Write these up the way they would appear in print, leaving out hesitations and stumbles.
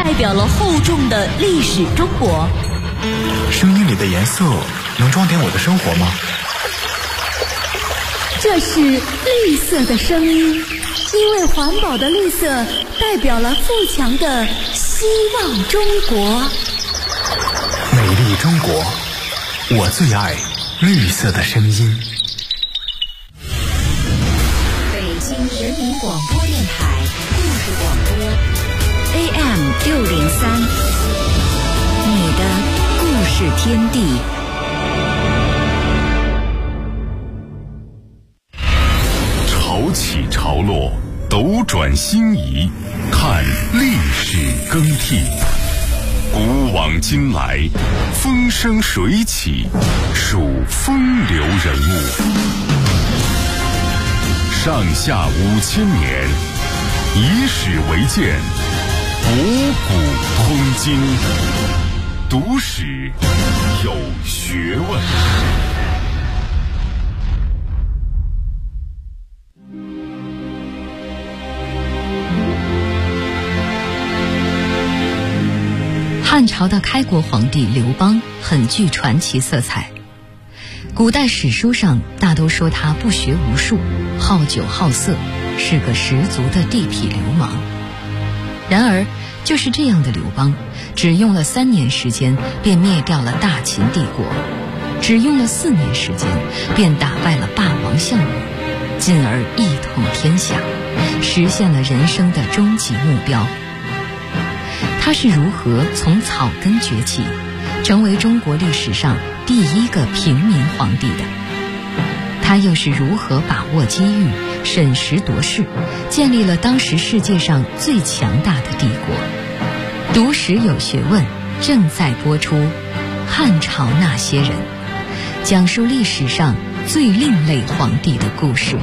代表了厚重的历史中国。 声音里的颜色能装点我的生活吗？ 这是绿色的声音，因为环保的绿色代表了富强的希望中国。 美丽中国，我最爱绿色的声音。 北京人民广播电台故事广播 AM603，你的故事天地。 潮起潮落，斗转星移，看历史更替。古往今来，风生水起，数风流人物。上下5000年，以史为鉴，博古通今。读史有学问。 汉朝的开国皇帝刘邦很具传奇色彩，古代史书上大都说他不学无术，好酒好色，是个十足的地痞流氓。然而就是这样的刘邦，只用了3年时间便灭掉了大秦帝国，只用了4年时间便打败了霸王项羽，进而一统天下，实现了人生的终极目标。他是如何从草根崛起，成为中国历史上第一个平民皇帝的？他又是如何把握机遇，审时度势，建立了当时世界上最强大的帝国？读史有学问，正在播出《汉朝那些人》，讲述历史上最另类皇帝的故事。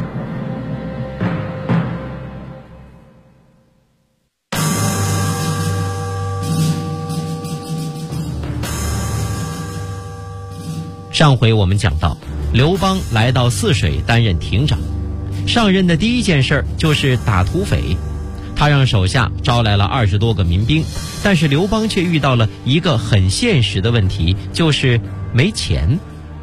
上回我们讲到，刘邦来到泗水担任亭长，上任的第一件事就是打土匪。他让手下招来了20多个民兵，但是刘邦却遇到了一个很现实的问题，就是没钱。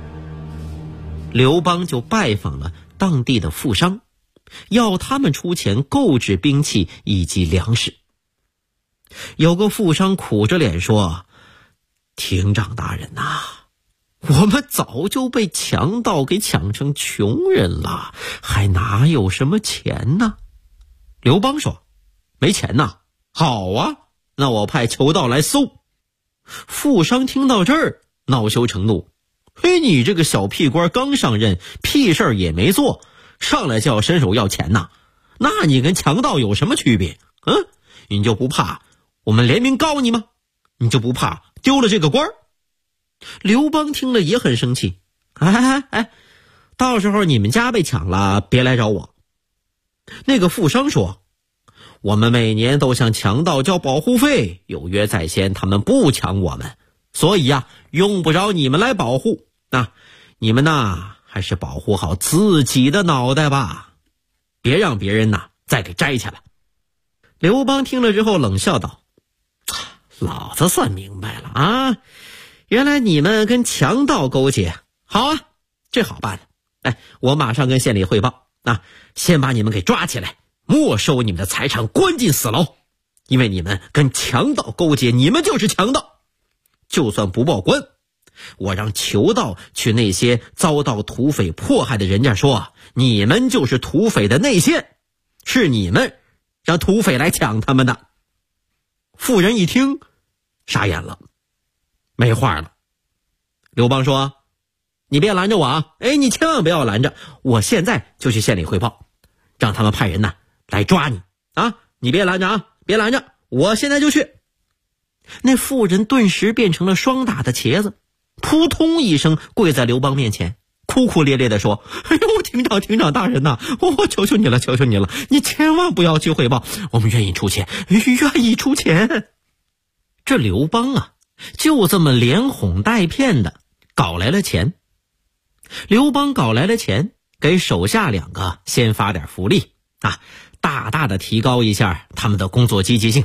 刘邦就拜访了当地的富商，要他们出钱购置兵器以及粮食。有个富商苦着脸说：“亭长大人呐，我们早就被强盗给抢成穷人了，还哪有什么钱呢？”刘邦说：“没钱呐？好啊，那我派囚盗来搜。”富商听到这儿恼羞成怒：“嘿，你这个小屁官刚上任，屁事儿也没做，上来就要伸手要钱呐？那你跟强盗有什么区别？你就不怕我们联名告你吗？你就不怕丢了这个官儿？”刘邦听了也很生气，到时候你们家被抢了，别来找我。那个富商说：“我们每年都向强盗交保护费，有约在先，他们不抢我们，所以用不着你们来保护。你们还是保护好自己的脑袋吧，别让别人再给摘下来。”刘邦听了之后冷笑道：“老子算明白了啊！原来你们跟强盗勾结，好啊，这好办。我马上跟县里汇报，先把你们给抓起来，没收你们的财产，关进死牢。因为你们跟强盗勾结，你们就是强盗。就算不报官，我让囚盗去那些遭到土匪迫害的人家说，你们就是土匪的内线，是你们让土匪来抢他们的。”富人一听傻眼了，没话了。刘邦说：“你别拦着我啊！你千万不要拦着，我现在就去县里汇报，让他们派人来抓你啊！你别拦着啊，别拦着，我现在就去。”那妇人顿时变成了霜打的茄子，扑通一声跪在刘邦面前，哭哭咧咧地说：“亭长大人呐，我求求你了，求求你了，你千万不要去汇报，我们愿意出钱，愿意出钱。”这刘邦就这么连哄带骗的搞来了钱。刘邦搞来了钱，给手下2个先发点福利大大的提高一下他们的工作积极性。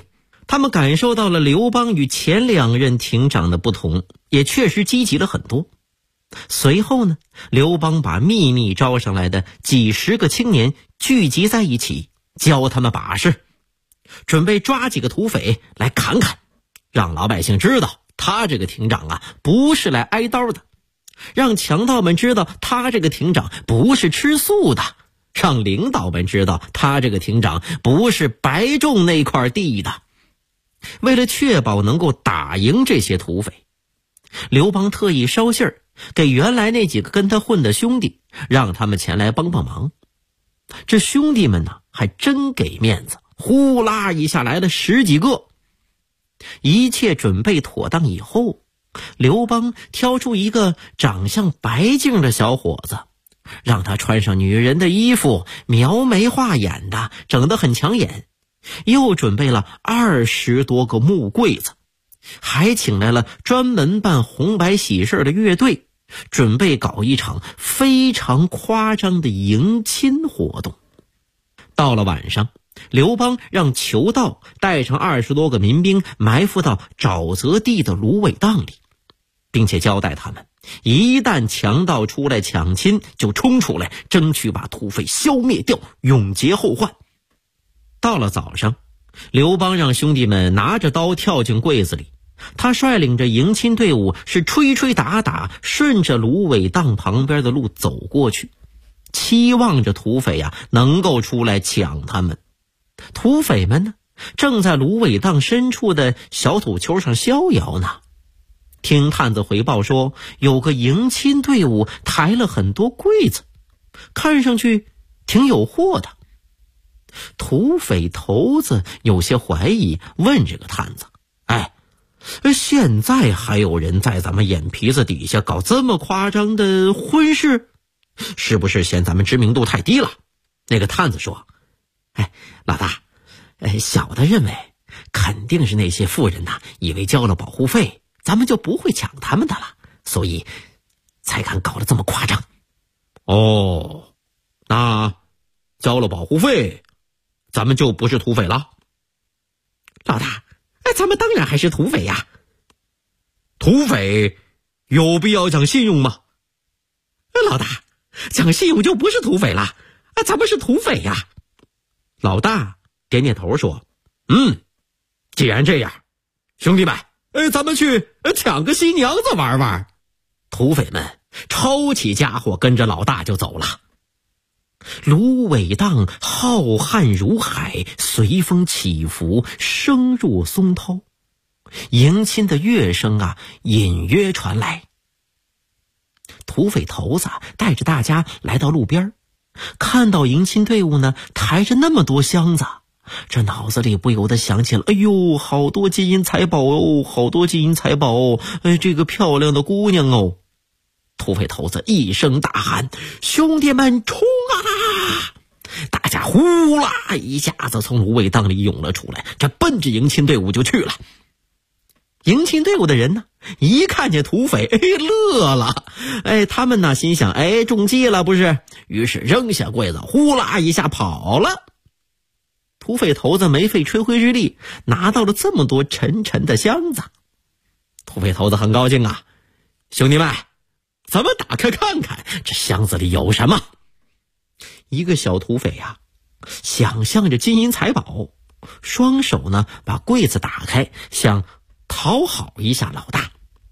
他们感受到了刘邦与前2任亭长的不同，也确实积极了很多。随后呢，刘邦把秘密招上来的几十个青年聚集在一起，教他们把式，准备抓几个土匪来砍砍，让老百姓知道他这个亭长啊不是来挨刀的，让强盗们知道他这个亭长不是吃素的，让领导们知道他这个亭长不是白种那块地的。为了确保能够打赢这些土匪，刘邦特意捎信儿给原来那几个跟他混的兄弟，让他们前来帮帮忙。这兄弟们呢还真给面子，呼啦一下来了10几个。一切准备妥当以后，刘邦挑出一个长相白净的小伙子，让他穿上女人的衣服，描眉画眼的，整得很抢眼。又准备了20多个木柜子，还请来了专门办红白喜事的乐队，准备搞一场非常夸张的迎亲活动。到了晚上，刘邦让裘道带上20多个民兵埋伏到沼泽地的芦苇荡里，并且交代他们一旦强盗出来抢亲，就冲出来，争取把土匪消灭掉，永结后患。到了早上，刘邦让兄弟们拿着刀跳进柜子里，他率领着迎亲队伍是吹吹打打，顺着芦苇荡旁边的路走过去，期望着土匪能够出来抢他们。土匪们呢，正在芦苇荡深处的小土丘上逍遥呢。听探子回报说，有个迎亲队伍抬了很多柜子，看上去挺有货的。土匪头子有些怀疑，问这个探子：现在还有人在咱们眼皮子底下搞这么夸张的婚事，是不是嫌咱们知名度太低了？那个探子说：老大，小的认为肯定是那些富人以为交了保护费咱们就不会抢他们的了，所以才敢搞得这么夸张。哦，那交了保护费咱们就不是土匪了？老大，咱们当然还是土匪呀。土匪有必要讲信用吗？老大，讲信用就不是土匪了，咱们是土匪呀。老大点点头说：既然这样，兄弟们，咱们去抢个新娘子玩玩。土匪们抄起家伙跟着老大就走了。芦苇荡浩瀚如海，随风起伏，声若松涛。迎亲的乐声隐约传来。土匪头子带着大家来到路边，看到迎亲队伍呢抬着那么多箱子，这脑子里不由得想起了，好多金银财宝哦，好多金银财宝哦，这个漂亮的姑娘哦。土匪头子一声大喊：兄弟们冲啊！大家呼啦一下子从芦苇荡里涌了出来，这奔着迎亲队伍就去了。迎亲队伍的人呢，一看见土匪乐了，他们呢心想中计了不是，于是扔下柜子呼啦一下跑了。土匪头子没费吹灰之力拿到了这么多沉沉的箱子，土匪头子很高兴兄弟们，咱们打开看看这箱子里有什么。一个小土匪想象着金银财宝，双手呢把柜子打开，想讨好一下老大。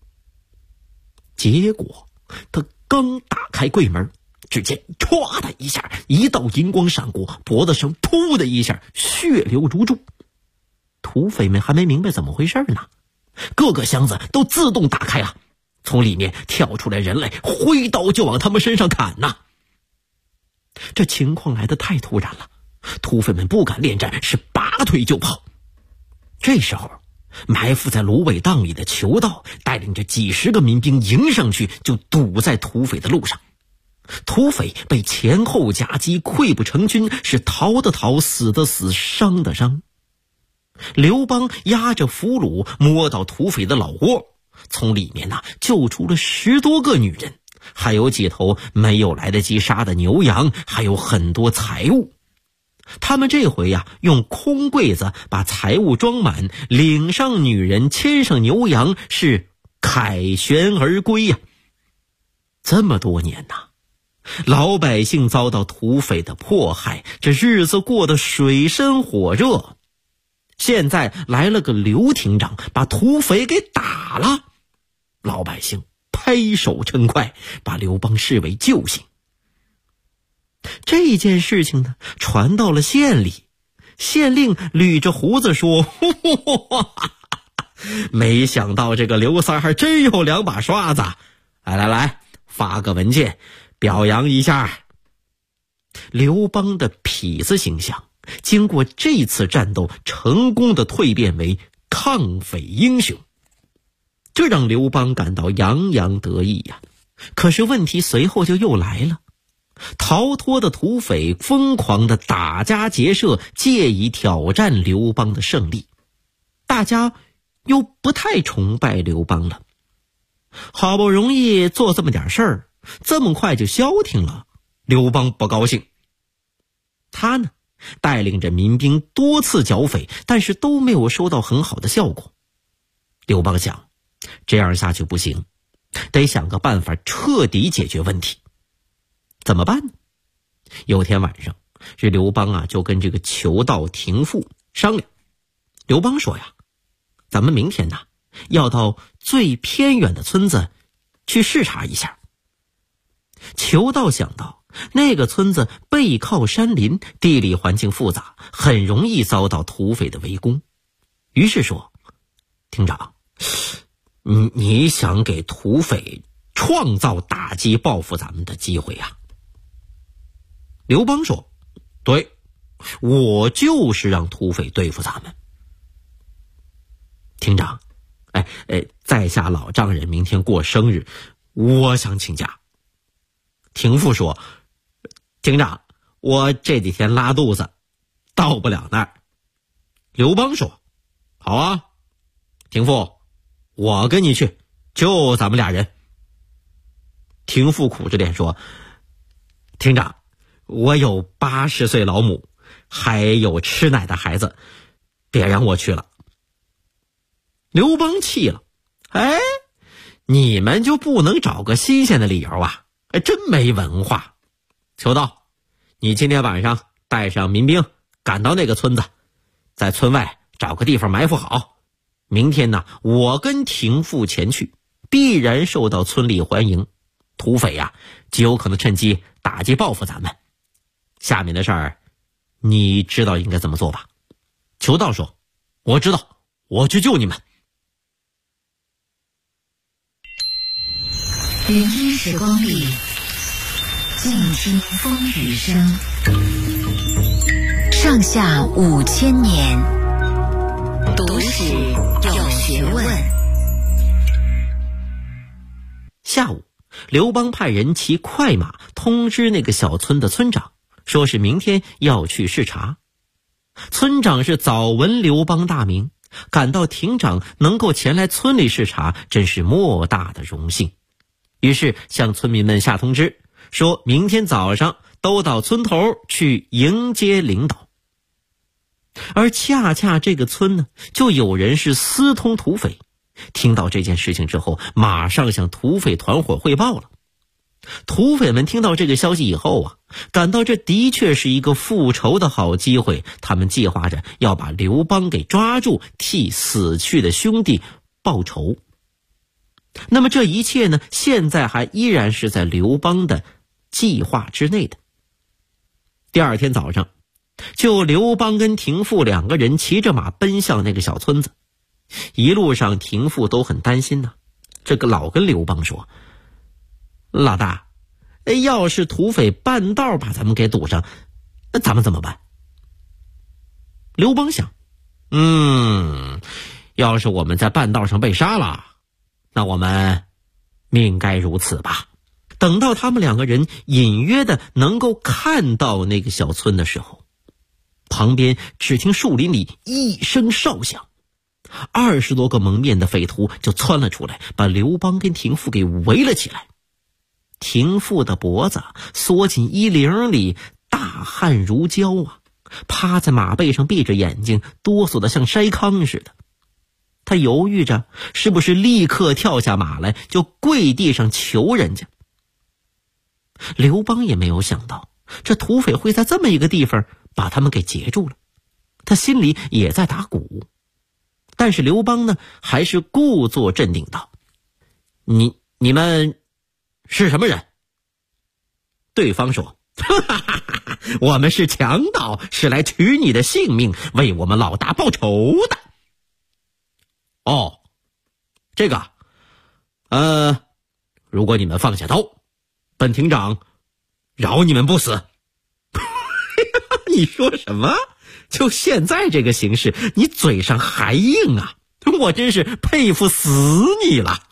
结果他刚打开柜门，只见唰的一下，一道银光闪过，脖子上噗的一下，血流如注。土匪们还没明白怎么回事呢，各个箱子都自动打开了，从里面跳出来人来，挥刀就往他们身上砍呐。这情况来得太突然了，土匪们不敢恋战，是拔腿就跑。这时候埋伏在芦苇荡里的裘道带领着几十个民兵迎上去，就堵在土匪的路上。土匪被前后夹击，溃不成军，是逃的逃，死的死，伤的伤。刘邦押着俘虏摸到土匪的老窝，从里面救出了10多个女人，还有几头没有来得及杀的牛羊，还有很多财物。 他们这回呀，用空柜子把财物装满，领上女人，牵上牛羊，是凯旋而归呀。这么多年呐，老百姓遭到土匪的迫害，这日子过得水深火热。现在来了个刘厅长，把土匪给打了，老百姓拍手称快，把刘邦视为救星。这件事情呢，传到了县里，县令捋着胡子说：没想到这个刘三还真有2把刷子，来，发个文件表扬一下。刘邦的痞子形象经过这次战斗成功的蜕变为抗匪英雄，这让刘邦感到洋洋得意呀。可是问题随后就又来了，逃脱的土匪疯狂的打家劫舍，借以挑战刘邦的胜利。大家又不太崇拜刘邦了，好不容易做这么点事儿，这么快就消停了，刘邦不高兴。他呢，带领着民兵多次剿匪，但是都没有收到很好的效果。刘邦想，这样下去不行，得想个办法彻底解决问题。怎么办呢？有天晚上，这刘邦就跟这个裘道、廷富商量。刘邦说呀，咱们明天要到最偏远的村子去视察一下。裘道想到那个村子背靠山林，地理环境复杂，很容易遭到土匪的围攻，于是说：厅长，你想给土匪创造打击报复咱们的机会呀？刘邦说：对，我就是让土匪对付咱们。厅长，在下老丈人明天过生日，我想请假。廷富说：厅长，我这几天拉肚子，到不了那儿。刘邦说：好啊，廷富，我跟你去，就咱们俩人。廷富苦着脸说：厅长，我有80岁老母，还有吃奶的孩子，别让我去了。刘邦气了：你们就不能找个新鲜的理由啊？真没文化。裘道，你今天晚上带上民兵赶到那个村子，在村外找个地方埋伏好。明天呢，我跟廷富前去，必然受到村里欢迎，土匪极有可能趁机打击报复咱们。下面的事儿你知道应该怎么做吧？裘道说：我知道，我去救你们。 人间时光里，静听风雨声。上下5000年，读史有学问。 下午，刘邦派人骑快马通知那个小村的村长，说是明天要去视察。村长是早闻刘邦大名，感到亭长能够前来村里视察，真是莫大的荣幸。于是向村民们下通知，说明天早上都到村头去迎接领导。而恰恰这个村呢，就有人是私通土匪，听到这件事情之后，马上向土匪团伙汇报了。土匪们听到这个消息以后感到这的确是一个复仇的好机会，他们计划着要把刘邦给抓住，替死去的兄弟报仇。那么这一切呢，现在还依然是在刘邦的计划之内的。第二天早上，就刘邦跟廷富2个人骑着马奔向那个小村子。一路上廷富都很担心这个老跟刘邦说：老大，要是土匪半道把咱们给堵上，那咱们怎么办？刘邦想，要是我们在半道上被杀了，那我们命该如此吧。等到他们2个人隐约的能够看到那个小村的时候，旁边只听树林里一声哨响，20多个蒙面的匪徒就窜了出来，把刘邦跟廷富给围了起来。廷富的脖子缩进衣领里，大汗如胶趴在马背上闭着眼睛，哆嗦得像筛糠似的。他犹豫着是不是立刻跳下马来就跪地上求人家。刘邦也没有想到这土匪会在这么一个地方把他们给截住了，他心里也在打鼓。但是刘邦呢，还是故作镇定道：你们是什么人？对方说：我们是强盗，是来取你的性命，为我们老大报仇的。哦，这个如果你们放下刀，本庭长饶你们不死。你说什么？就现在这个形势，你嘴上还硬啊，我真是佩服死你了。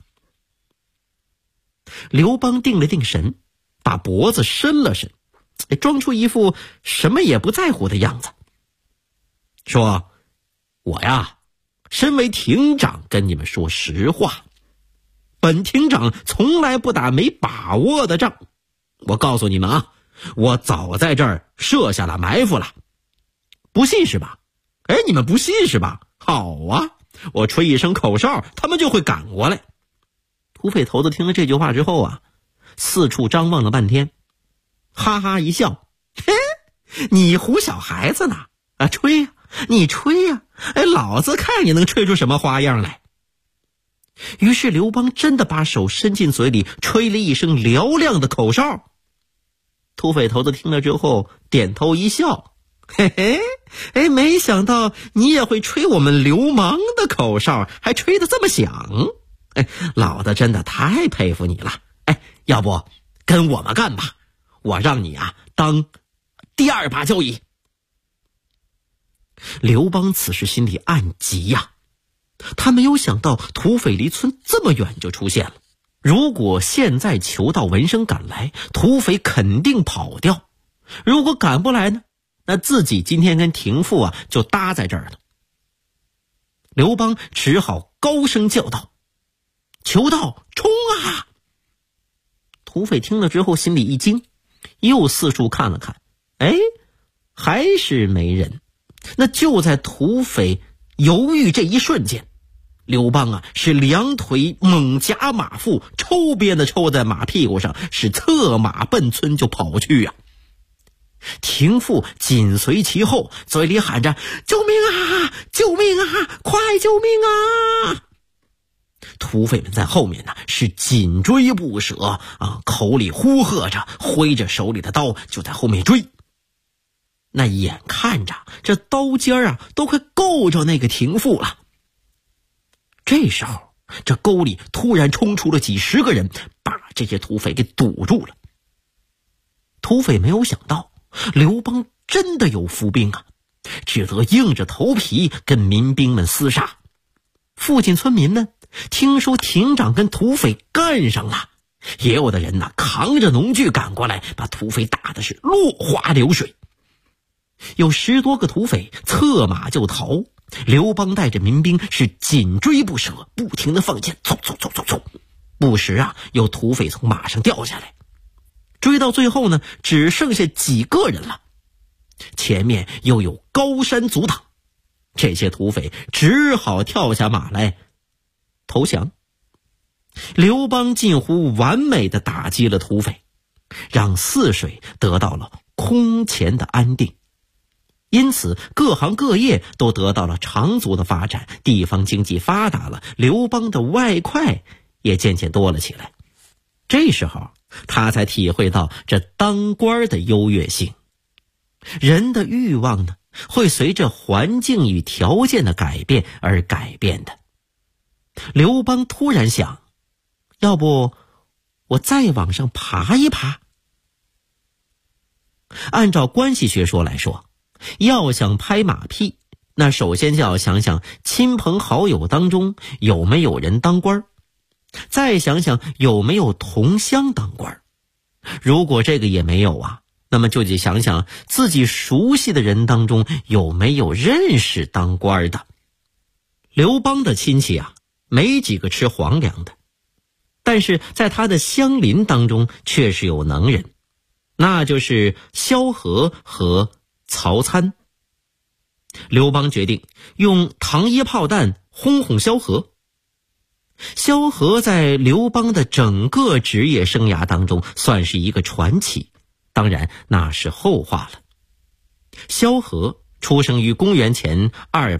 刘邦定了定神，把脖子伸了伸，装出一副什么也不在乎的样子，说：我呀，身为庭长跟你们说实话，本庭长从来不打没把握的仗。我告诉你们啊，我早在这儿设下了埋伏了。不信是吧？你们不信是吧？好啊，我吹一声口哨，他们就会赶过来。土匪头子听了这句话之后啊，四处张望了半天，哈哈一笑：嘿，你唬小孩子呢？吹呀，你吹呀，老子看你能吹出什么花样来。于是刘邦真的把手伸进嘴里，吹了一声嘹亮的口哨。土匪头子听了之后点头一笑：嘿嘿，没想到你也会吹我们流氓的口哨，还吹得这么响。老子真的太佩服你了。要不跟我们干吧，我让你啊当第二把交椅。刘邦此时心里暗急呀，他没有想到土匪离村这么远就出现了。如果现在求到闻声赶来，土匪肯定跑掉；如果赶不来呢，那自己今天跟廷父啊就搭在这儿了。刘邦只好高声叫道：求道，冲啊！土匪听了之后心里一惊，又四处看了看，还是没人。那就在土匪犹豫这一瞬间，刘邦啊是两腿猛夹马腹，抽鞭的抽在马屁股上，是策马奔村就跑去啊。廷父紧随其后，嘴里喊着：救命啊，救命啊，快救命啊！土匪们在后面呢是紧追不舍啊，口里呼喝着，挥着手里的刀就在后面追。那眼看着这刀尖啊都快够着那个廷父了。这时候这沟里突然冲出了几十个人，把这些土匪给堵住了。土匪没有想到刘邦真的有伏兵啊，只得硬着头皮跟民兵们厮杀。附近村民呢听说亭长跟土匪干上了，也有的人呢扛着农具赶过来，把土匪打的是落花流水。有10多个土匪策马就逃，刘邦带着民兵是紧追不舍，不停地放箭，嗖嗖嗖嗖嗖。不时啊有土匪从马上掉下来。追到最后呢，只剩下几个人了，前面又有高山阻挡，这些土匪只好跳下马来投降。刘邦近乎完美地打击了土匪，让泗水得到了空前的安定。因此各行各业都得到了长足的发展，地方经济发达了，刘邦的外快也渐渐多了起来。这时候他才体会到这当官的优越性。人的欲望呢，会随着环境与条件的改变而改变的。刘邦突然想，要不我再往上爬一爬？按照关系学说来说，要想拍马屁，那首先就要想想亲朋好友当中有没有人当官，再想想有没有同乡当官。如果这个也没有啊，那么就得想想自己熟悉的人当中有没有认识当官的。刘邦的亲戚啊，没几个吃皇粮的，但是在他的乡邻当中却是有能人，那就是萧何和曹参。 刘邦决定用糖衣炮弹轰轰萧何。萧何在刘邦的整个职业生涯当中算是一个传奇，当然那是后话了。萧何出生于公元前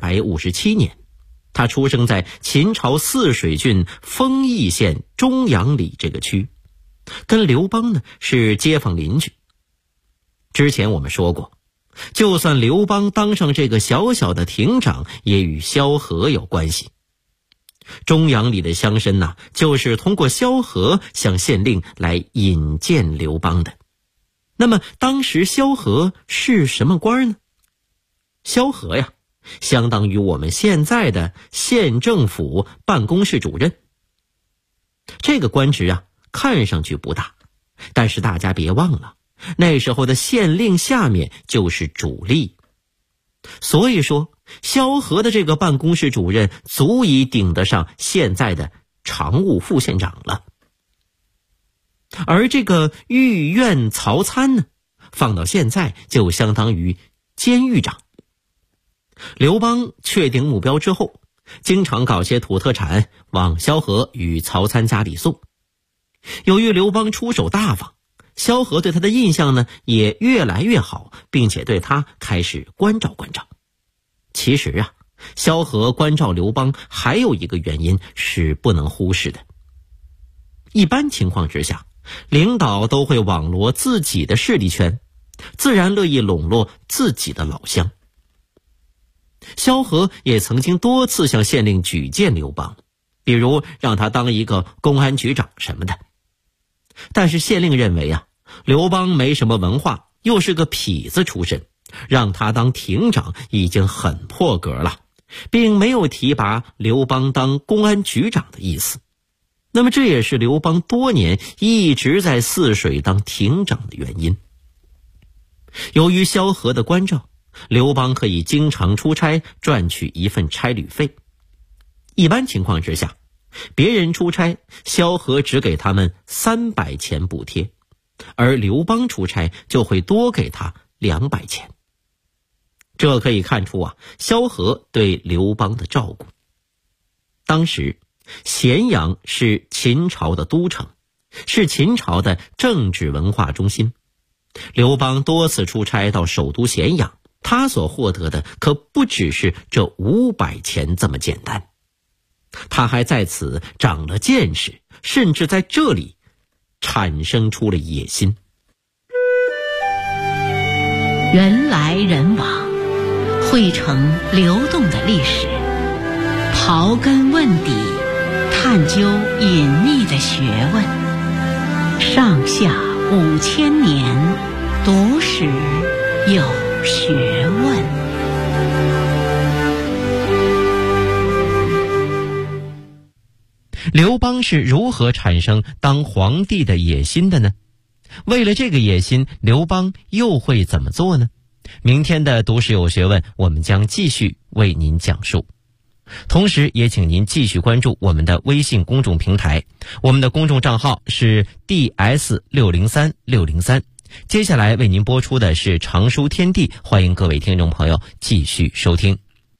257年，他出生在秦朝泗水郡丰邑县中阳里这个区，跟刘邦呢是街坊邻居。之前我们说过，就算刘邦当上这个小小的亭长，也与萧何有关系。中阳里的乡绅呐，就是通过萧何向县令来引荐刘邦的。那么当时萧何是什么官呢？萧何呀，相当于我们现在的县政府办公室主任。这个官职啊，看上去不大，但是大家别忘了，那时候的县令下面就是主力。所以说，萧何的这个办公室主任足以顶得上现在的常务副县长了。而这个御苑曹参呢，放到现在就相当于监狱长。刘邦确定目标之后，经常搞些土特产往萧何与曹参家里送。由于刘邦出手大方，萧何对他的印象呢也越来越好，并且对他开始关照关照。其实啊，萧何关照刘邦还有一个原因是不能忽视的。一般情况之下，领导都会网罗自己的势力圈，自然乐意笼络自己的老乡。萧何也曾经多次向县令举荐刘邦，比如让他当一个公安局长什么的。但是县令认为啊，刘邦没什么文化，又是个痞子出身，让他当亭长已经很破格了，并没有提拔刘邦当公安局长的意思。那么这也是刘邦多年一直在泗水当亭长的原因。由于萧何的关照，刘邦可以经常出差赚取一份差旅费。一般情况之下，别人出差，萧何只给他们300钱补贴，而刘邦出差就会多给他200钱。这可以看出啊，萧何对刘邦的照顾。当时咸阳是秦朝的都城，是秦朝的政治文化中心。刘邦多次出差到首都咸阳，他所获得的可不只是这500钱这么简单，他还在此长了见识，甚至在这里产生出了野心。 人来人往，汇成流动的历史，刨根问底，探究隐秘的学问。上下5000年，读史有学问。 刘邦是如何产生当皇帝的野心的呢？为了这个野心，刘邦又会怎么做呢？明天的读史有学问，我们将继续为您讲述。同时也请您继续关注我们的微信公众平台，我们的公众账号是 DS603603。接下来为您播出的是常书天地，欢迎各位听众朋友继续收听。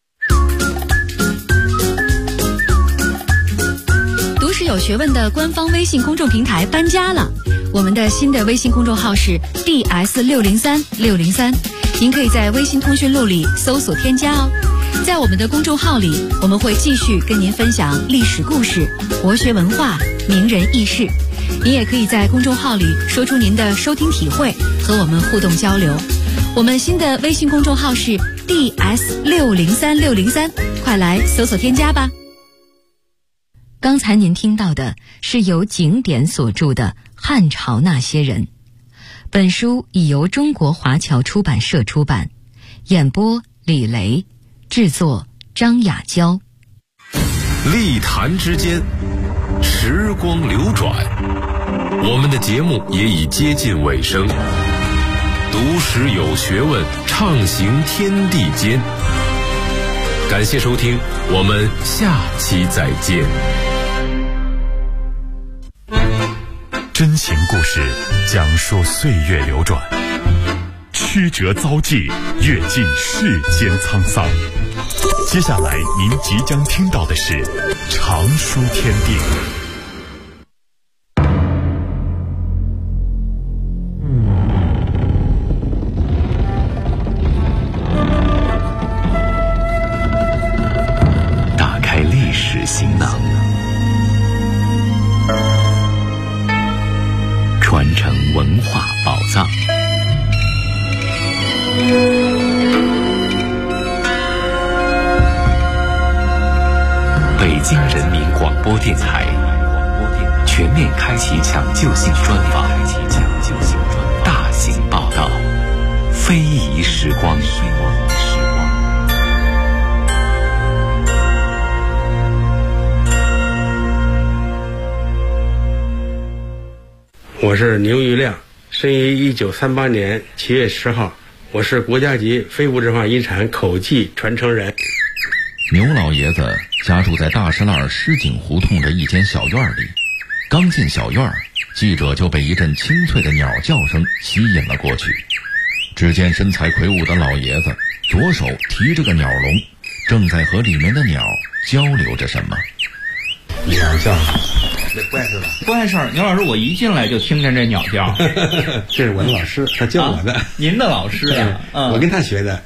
读史有学问的官方微信公众平台搬家了，我们的新的微信公众号是 DS603603，您可以在微信通讯录里搜索添加哦。在我们的公众号里，我们会继续跟您分享历史故事、国学文化、名人轶事。您也可以在公众号里说出您的收听体会，和我们互动交流。我们新的微信公众号是 DS603603，快来搜索添加吧。刚才您听到的是由景典所著的《汉朝那些人》，本书已由中国华侨出版社出版，演播李雷，制作张雅娇。 历坛之间，时光流转，我们的节目也已接近尾声。读史有学问，畅行天地间。感谢收听，我们下期再见。 真情故事，讲述岁月流转。 曲折遭际，阅尽世间沧桑。接下来您即将听到的是常书天地。 打开历史行囊，传承文化宝藏。北京人民广播电台全面开启抢救性专访，大型报道，非遗时光。 我是牛玉亮，生于1938年7月10号，我是国家级非物质文化遗产口技传承人。 牛老爷子家住在大石栏狮井胡同的一间小院里，刚进小院，记者就被一阵清脆的鸟叫声吸引了过去。只见身材魁梧的老爷子左手提着个鸟笼，正在和里面的鸟交流着什么。 鸟叫，这不碍事吧？ 不碍事儿。牛老师，我一进来就听见这鸟叫。 这是我的老师，他教我的。 您的老师呀？ 我跟他学的。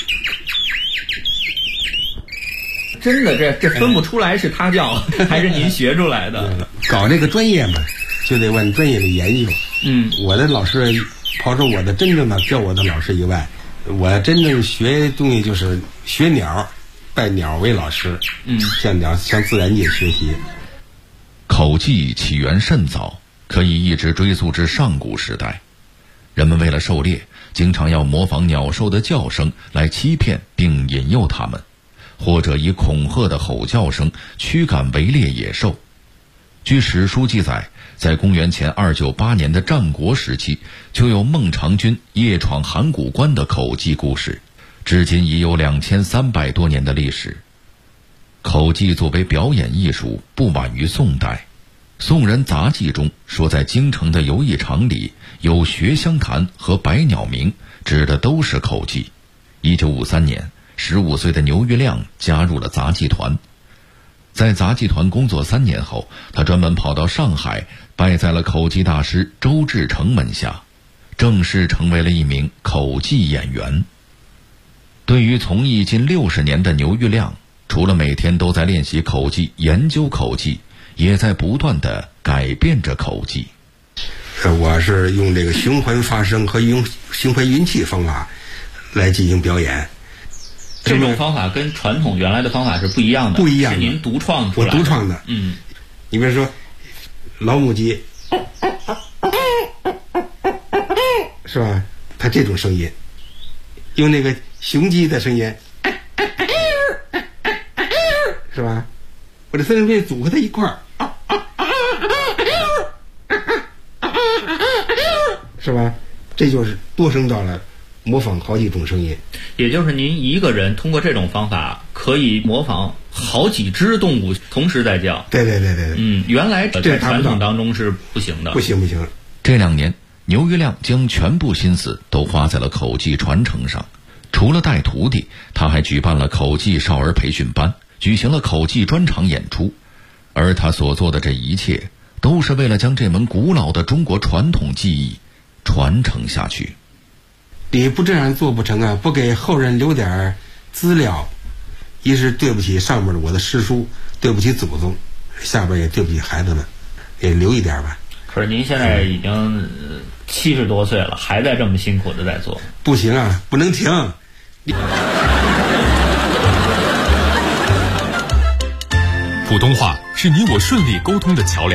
真的，这分不出来是他教还是您学出来的。 搞这个专业嘛，就得往专业里研究。我的老师，刨出我的真正的教我的老师以外，我真正学东西就是学鸟，拜鸟为老师。向自然界学习。 口技起源甚早，可以一直追溯至上古时代。人们为了狩猎，经常要模仿鸟兽的叫声来欺骗并引诱它们，或者以恐吓的吼叫声驱赶围猎野兽。据史书记载，在公元前298年的战国时期，就有孟尝君夜闯函谷关的口技故事，至今已有2300多年的历史。口技作为表演艺术，不晚于宋代。宋人杂记中说，在京城的游艺场里有学香坛和百鸟鸣，指的都是口技。1953年，15岁的牛玉亮加入了杂技团。在杂技团工作3年后，他专门跑到上海，拜在了口技大师周志成门下，正式成为了一名口技演员。对于从艺近60年的牛玉亮，除了每天都在练习口技、研究口技，也在不断地改变着口技。 我是用这个循环发声和用循环运气方法来进行表演。 这种方法跟传统原来的方法是不一样的， 不一样的， 是您独创出来的。 我独创的。你比如说老母鸡，是吧？它这种声音，用那个雄鸡的声音，是吧？我这三声片组合在一块儿，是吧？这就是多声道了，模仿好几种声音。 也就是您一个人通过这种方法可以模仿好几只动物同时在叫。 对。 原来在传统当中是不行的。 不行。 这2年，牛玉亮将全部心思都花在了口技传承上。除了带徒弟，他还举办了口技少儿培训班，举行了口技专场演出。而他所做的这一切，都是为了将这门古老的中国传统技艺传承下去。 你不这样做不成啊！不给后人留点资料，一是对不起上面的我的师叔，对不起祖宗，下边也对不起孩子们，也留一点吧。 可是您现在已经70多岁了，还在这么辛苦的在做。 不行啊，不能停。 普通话是你我顺利沟通的桥梁。